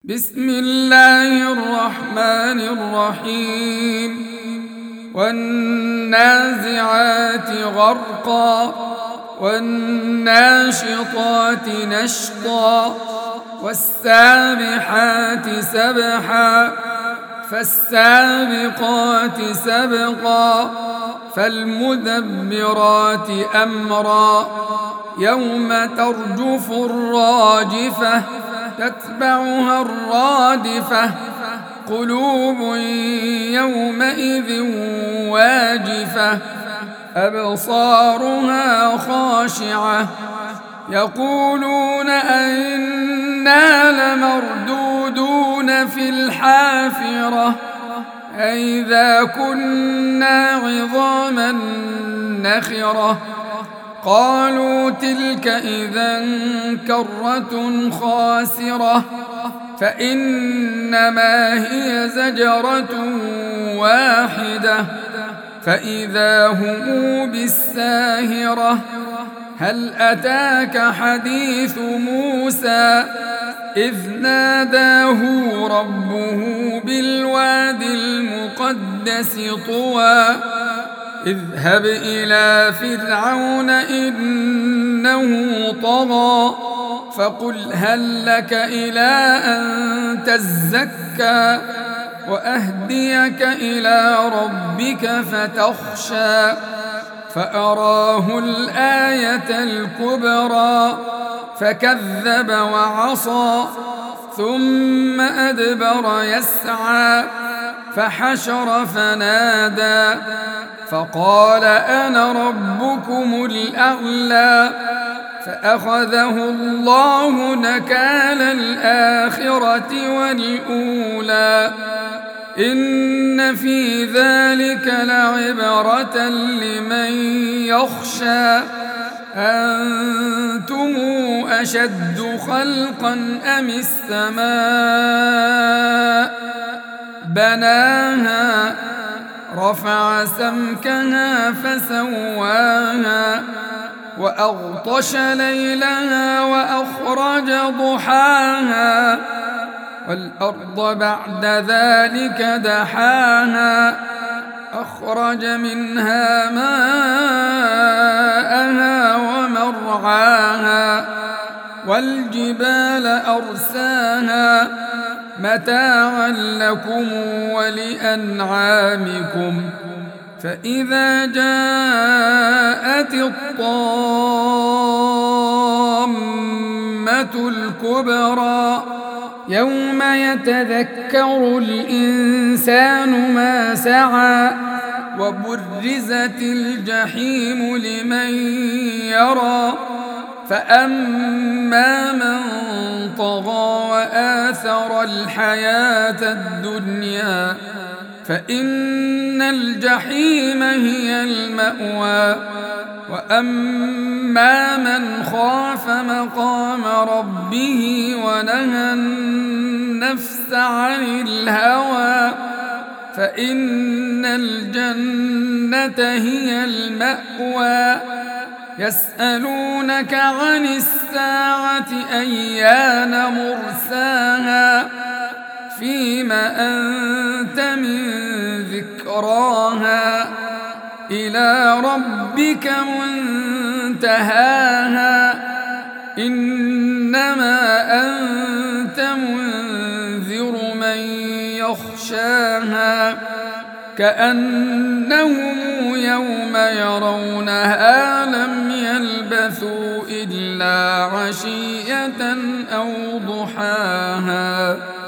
بسم الله الرحمن الرحيم والنازعات غرقا والناشطات نشطا والسابحات سبحا فالسابقات سبقا فالمدبرات أمرا يوم ترجف الراجفة تتبعها الرادفة قلوب يومئذ واجفة أبصارها خاشعة يقولون أئنا لمردودون في الحافرة أئذا كنا عظاما نخرة قالوا تلك إذا كرة خاسرة فإنما هي زجرة واحدة فإذا هم بالساهرة هل أتاك حديث موسى إذ ناداه ربه بالواد المقدس طوى اذهب إلى فرعون إنه طغى فقل هل لك إلى أن تزكى وأهديك إلى ربك فتخشى فأراه الآية الكبرى فكذب وعصى ثم أدبر يسعى فحشر فنادى فقال أنا ربكم الأعلى فأخذه الله نكال الآخرة والأولى إن في ذلك لعبرة لمن يخشى أنتم أشد خلقا أم السماء بناها رفع سمكها فسواها وأغطش ليلها وأخرج ضحاها والأرض بعد ذلك دحاها أخرج منها ماءها ومرعاها والجبال أرساها متاعا لكم ولأنعامكم فإذا جاءت الطامة الكبرى يوم يتذكر الإنسان ما سعى وبرزت الجحيم لمن يرى فأما من طغى وآثر الحياة الدنيا فإن الجحيم هي المأوى وأما من خاف مقام ربه ونهى النفس عن الهوى فإن الجنة هي المأوى يسألونك عن الساعة أيان مرساها فيم أنت من ذكراها إلى ربك منتهاها إنما أنت منذر من يخشاها كأنهم يوم يرونها لم يلبثوا إلا عشية أو ضحاها.